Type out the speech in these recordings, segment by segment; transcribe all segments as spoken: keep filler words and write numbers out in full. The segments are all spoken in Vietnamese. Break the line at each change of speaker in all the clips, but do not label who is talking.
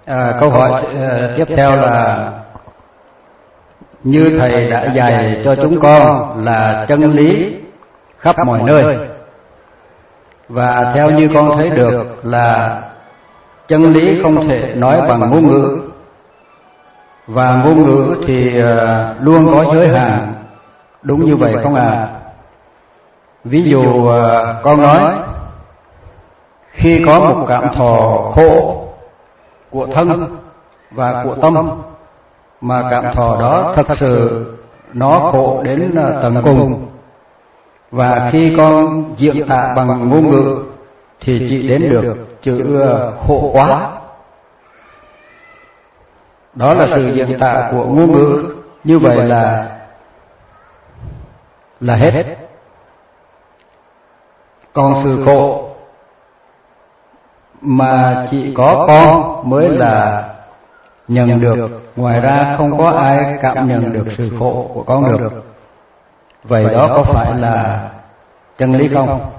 À, câu hỏi uh, tiếp theo là: như thầy đã dạy cho chúng con là chân lý khắp mọi nơi, và theo như con thấy được là chân lý không thể nói bằng ngôn ngữ, và ngôn ngữ thì uh, luôn có giới hạn, đúng như vậy không ạ? À? Ví dụ uh, con nói khi có một cảm thọ khổ của thân và của tâm, mà cảm thọ đó thật sự nó khổ đến uh, tận cùng, và khi con diễn tả bằng ngôn ngữ thì chỉ đến được chữ uh, khổ quá. Đó là sự diễn tả của ngôn ngữ, như vậy là là hết. Còn sự khổ mà chỉ có con mới là nhận được, ngoài ra không có ai cảm nhận được sự khổ của con được. Vậy đó có phải là chân lý không?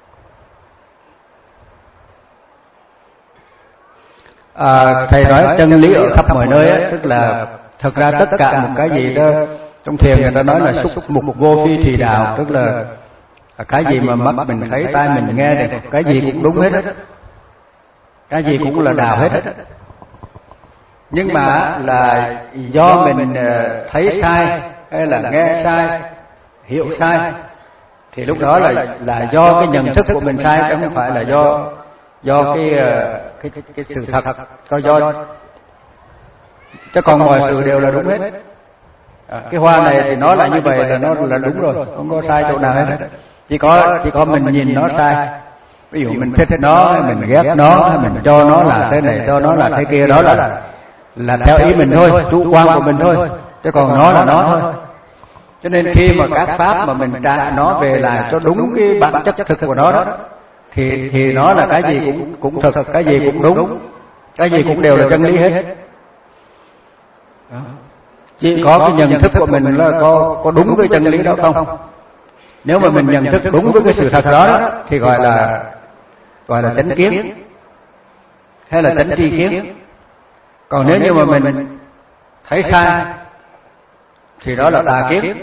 À, thầy nói chân lý ở khắp mọi nơi ấy, tức là thật ra tất cả một cái gì đó trong thiền người ta nói là xúc mục vô phi thì đạo, tức là cái gì mà mắt mình thấy, tai mình nghe được, cái gì cũng đúng hết, cái gì cũng là đạo hết. Nhưng mà là do mình thấy sai hay là nghe sai, hiểu sai, thì lúc đó là là do cái nhận thức của mình sai, chứ không phải là do do cái cái cái, cái sự thật, có do chứ còn mọi sự đều là đúng hết. À, cái hoa này thì nó là như vậy là nó là đúng rồi, không có sai chỗ nào hết. Chỉ có chỉ có mình nhìn nó sai. Ví dụ mình thích nó, mình ghét nó, mình cho nó là thế này, cho nó là thế kia, đó là là theo ý mình thôi, chủ quan của mình thôi, chứ còn nó là nó thôi. Cho nên khi mà các pháp mà mình trả nó về lại cho đúng cái bản chất thực của nó đó, thì thì nó là cái gì cũng cũng thực, cái gì cũng đúng, cái gì cũng đều là chân lý hết. Đó. Chỉ có cái nhận thức của mình là có có đúng với chân lý đó không? Nếu mà mình nhận thức đúng với cái sự thật đó, đó thì gọi là gọi là chánh kiến hay là chánh tri kiến. Còn nếu như mà mình thấy sai thì đó là tà kiến.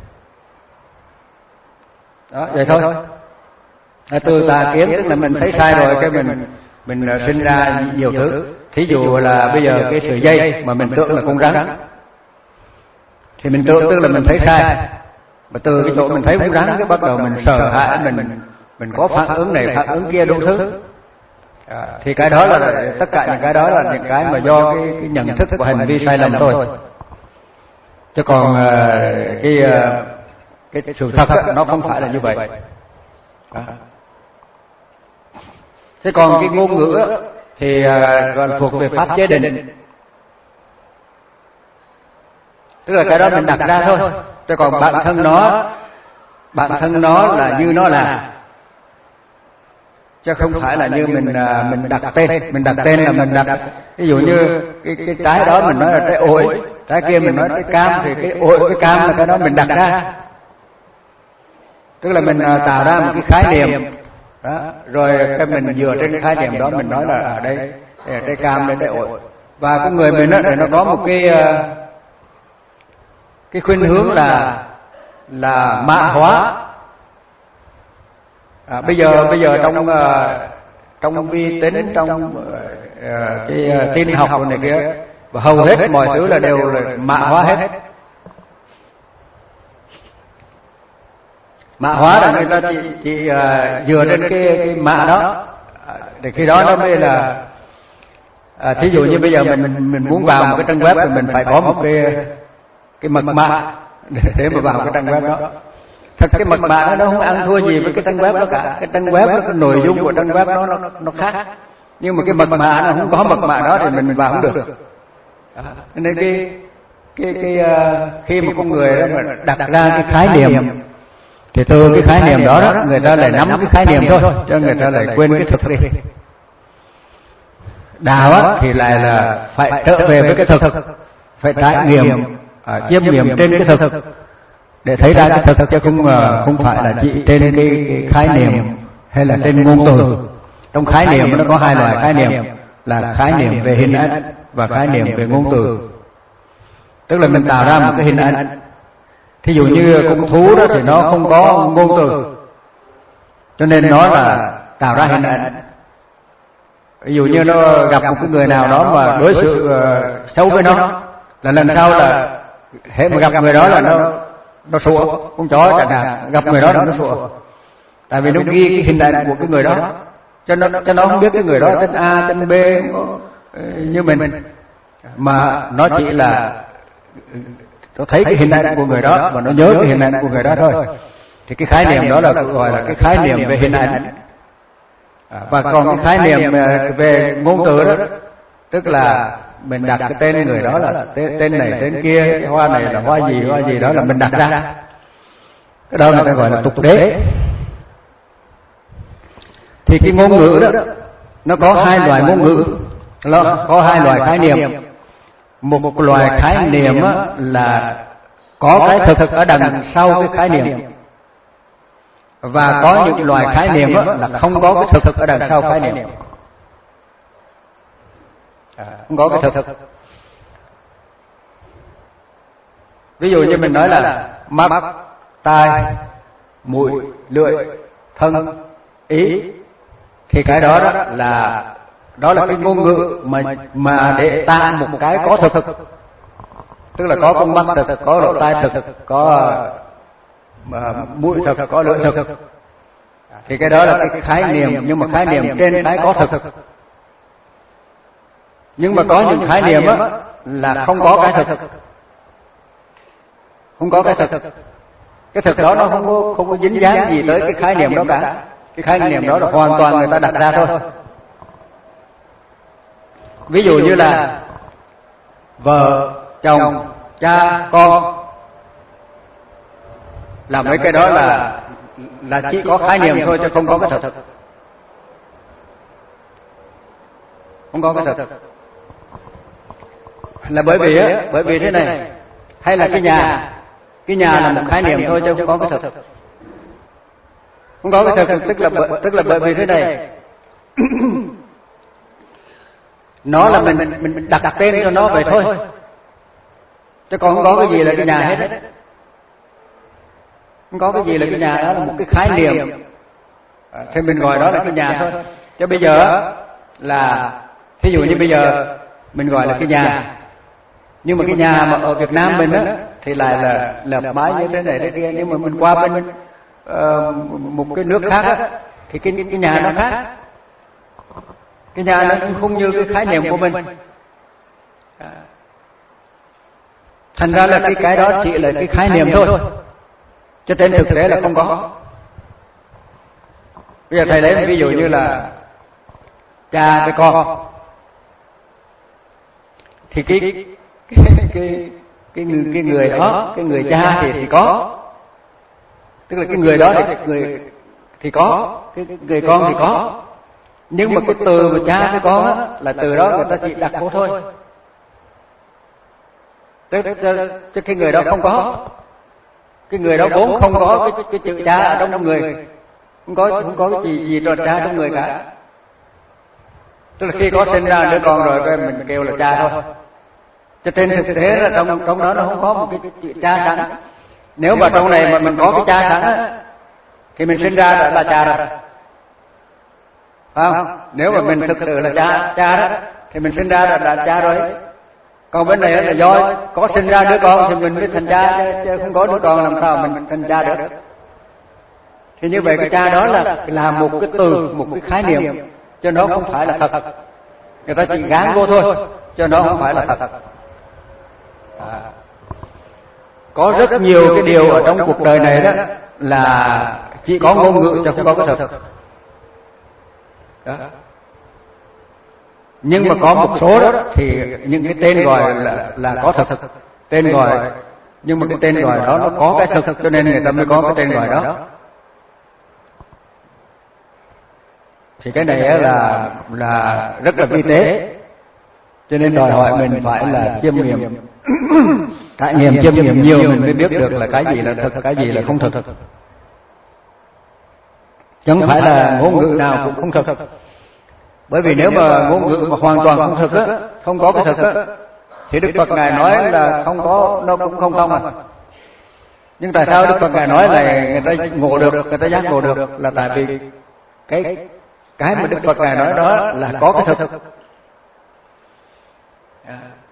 Đó, vậy thôi. Từ tà kiến tức là mình thấy sai rồi, cái mình mình sinh ra nhiều thứ. Thí dụ là bây giờ cái sợi dây mà mình tưởng là con rắn, thì mình tưởng tức là mình thấy sai, mà từ cái chỗ mình thấy con rắn cái bắt đầu mình sợ hãi, mình mình có phản ứng này phản ứng kia đủ thứ. À, thì cái đó là tất cả những cái đó là những cái mà do cái, cái nhận thức của hành vi sai lầm thôi. Chứ còn uh, cái, uh, cái cái sự thật nó không phải là như vậy. À. Thế còn cái ngôn ngữ thì uh, còn thuộc về pháp chế định, tức là cái đó mình đặt ra thôi. Chứ còn bản thân nó bản thân nó là như nó là, chứ không phải là như mình mình đặt tên. Mình đặt tên là mình đặt, ví dụ như cái cái trái đó mình nói là trái ổi, trái kia mình nói trái cam, thì cái ổi cái cam là cái đó mình đặt ra, tức là mình tạo ra một cái khái niệm đó, rồi cái mình dựa trên khái niệm đó mình nói là ở đây, đây là trái cam, đây trái ổi. Và con người mình đó, để nó có một cái cái khuynh hướng là là mã hóa. À, bây giờ bây giờ trong uh, trong vi tính, trong uh, cái uh, tin học này kia, và hầu hết mọi thứ là đều là mã hóa hết. Mã hóa là người ta chỉ, chỉ uh, dựa trên cái cái mã đó, để khi đó nó mới là à, thí dụ như bây giờ mình mình muốn vào một cái trang web thì mình phải có một cái cái mật mã để, để mà vào cái trang web đó. Thật cái mật mã đó nó không ăn thua gì với cái trang web đó cả. Cái trang web đó, cái nội dung của trang web đó nó nó khác. Nhưng mà cái mật mã nó không có mật mã đó thì mình vào không được. Đó. Nên cái cái cái uh, khi mà con người đó mà đặt ra cái khái niệm, thì từ cái khái niệm đó đó người ta lại nắm cái khái niệm thôi, cho người ta lại quên cái thực đi. Đạo á thì lại là phải trở về với cái thực, phải trải nghiệm, à, chiêm nghiệm trên cái thực để thấy ra cái thực, chứ không không phải là chỉ trên cái, cái khái niệm hay là trên ngôn từ. Trong khái niệm nó có hai loại khái niệm là khái niệm về hình ảnh và khái niệm về ngôn từ. Tức là mình tạo ra một cái hình ảnh. Thí dụ như con thú đó thì nó không có ngôn từ, cho nên nó là tạo ra hình ảnh. Ví dụ như nó gặp một cái người nào đó mà đối xử uh, xấu với nó, là lần sau là hễ mà gặp người đó là nó nó sủa. Con chó chẳng hạn gặp người đó là nó sủa, tại vì nó ghi cái hình ảnh của cái người đó, cho nó cho nó không biết cái người đó tên A tên B như mình, mà nó chỉ là nó thấy cái hình ảnh của người đó và nó nhớ cái hình ảnh của người đó thôi. Thì cái khái niệm đó là gọi là cái khái niệm về hình ảnh. À, và còn cái khái niệm về ngôn từ đó, tức là mình đặt cái tên người đó là tên, tên này tên kia, cái hoa này là hoa gì hoa gì đó là mình đặt ra. Cái đó người ta gọi là tục đế. Thì cái ngôn ngữ đó nó có hai loại ngôn ngữ, nó có hai loại khái niệm. Một, một loại khái niệm là có cái thực thực ở đằng sau cái khái niệm, và có những loại khái niệm là không có cái thực thực ở đằng sau khái niệm. À, không có cái thực thực. Ví dụ như mình nói là mắt, tai, mũi, lưỡi, thân, ý, thì cái đó, đó là đó là cái ngôn ngữ mà mà để ta một cái có thực thực, tức là có con mắt thực, có lỗ tai thực, có mà mũi thực, có lưỡi thực. Thì cái đó là cái khái niệm, nhưng mà khái niệm trên cái có thực. Nhưng mà có những khái niệm á là không có cái thực, không có cái thực. Cái thực đó nó không có không có dính dáng gì tới cái khái niệm đó cả. Cái khái niệm đó là hoàn toàn người ta đặt ra thôi. Ví dụ như là vợ, chồng, cha, con, là mấy cái đó là là chỉ có khái niệm thôi chứ không có cái thực. Không có cái thực. Là bởi vì á, bởi vì thế này, hay là cái nhà, cái nhà là một khái niệm thôi chứ không có cái thực. Không có cái thực, tức là tức là bởi vì thế này. Nó là mình mình mình đặt tên cho nó vậy thôi, chứ còn không có cái gì là cái nhà hết. Không có cái gì là cái nhà, đó là một cái khái niệm, thì mình gọi đó là cái nhà thôi. Chứ bây giờ là thí dụ như bây giờ mình gọi là cái nhà, nhưng mà cái nhà mà ở Việt Nam mình á thì lại là lợp mái như thế này thế kia. Nhưng mà mình qua bên uh, một cái nước khác á thì cái cái nhà nó khác. Cái nhà nó cũng không như cái khái niệm của mình. Thành ra là cái cái đó chỉ là cái khái niệm thôi, cho trên thực tế là không có. Bây giờ thầy lấy ví dụ như là cha với con, thì cái cái cái cái người, cái người đó, cái người cha thì thì có, tức là cái người đó thì người thì có, cái người con thì có. Nhưng mà cái từ mà cha với con á, là từ đó người ta chỉ đặt vô thôi. Chứ, chứ cái người đó không có, cái người đó vốn không có cái, cái chữ cha ở trong người, không có không có cái gì gì tròn cha trong người cả. Tức là khi có sinh ra đứa con rồi cái mình kêu là cha thôi. Cho trên thực tế là trong trong đó nó không có một cái, cái chữ cha sẵn. Nếu mà trong này mà mình có cái cha sẵn á, thì mình sinh ra đã là cha rồi, phải không? Nếu mà mình thực sự là cha cha đó thì mình sinh ra là, là cha rồi. Còn bên này là do có sinh ra đứa con thì mình mới thành cha, chứ, chứ không có đứa con làm sao mình thành cha được. Thì như vậy cái cha đó là là một cái từ, một cái khái niệm, cho nó không phải là thật. Người ta chỉ gán vô thôi, cho nó không phải là thật. À, có rất nhiều cái điều ở trong cuộc đời này đó là chỉ có ngôn ngữ chứ không có cái thật. Đó. Nhưng mà có một số đó thì những cái tên gọi là là có thật, tên gọi, nhưng mà cái tên gọi đó nó có cái thật, cho nên người ta mới có cái tên gọi đó. Thì cái này là là rất là vi tế, cho nên đòi hỏi mình phải là chiêm nghiệm, trải nghiệm chiêm nghiệm nhiều mình mới biết được là cái gì là thật, cái gì là không thật. Chứ không phải là ngôn ngữ nào cũng không thật. Bởi vì nếu mà ngôn ngữ mà hoàn toàn không thực á, không có cái thực á, thì Đức Phật Ngài nói là không có, nó cũng không thông à. Nhưng tại sao Đức Phật Ngài nói là người ta ngộ được, người ta giác ngộ được, là tại vì cái cái mà Đức Phật Ngài nói đó là có cái thực.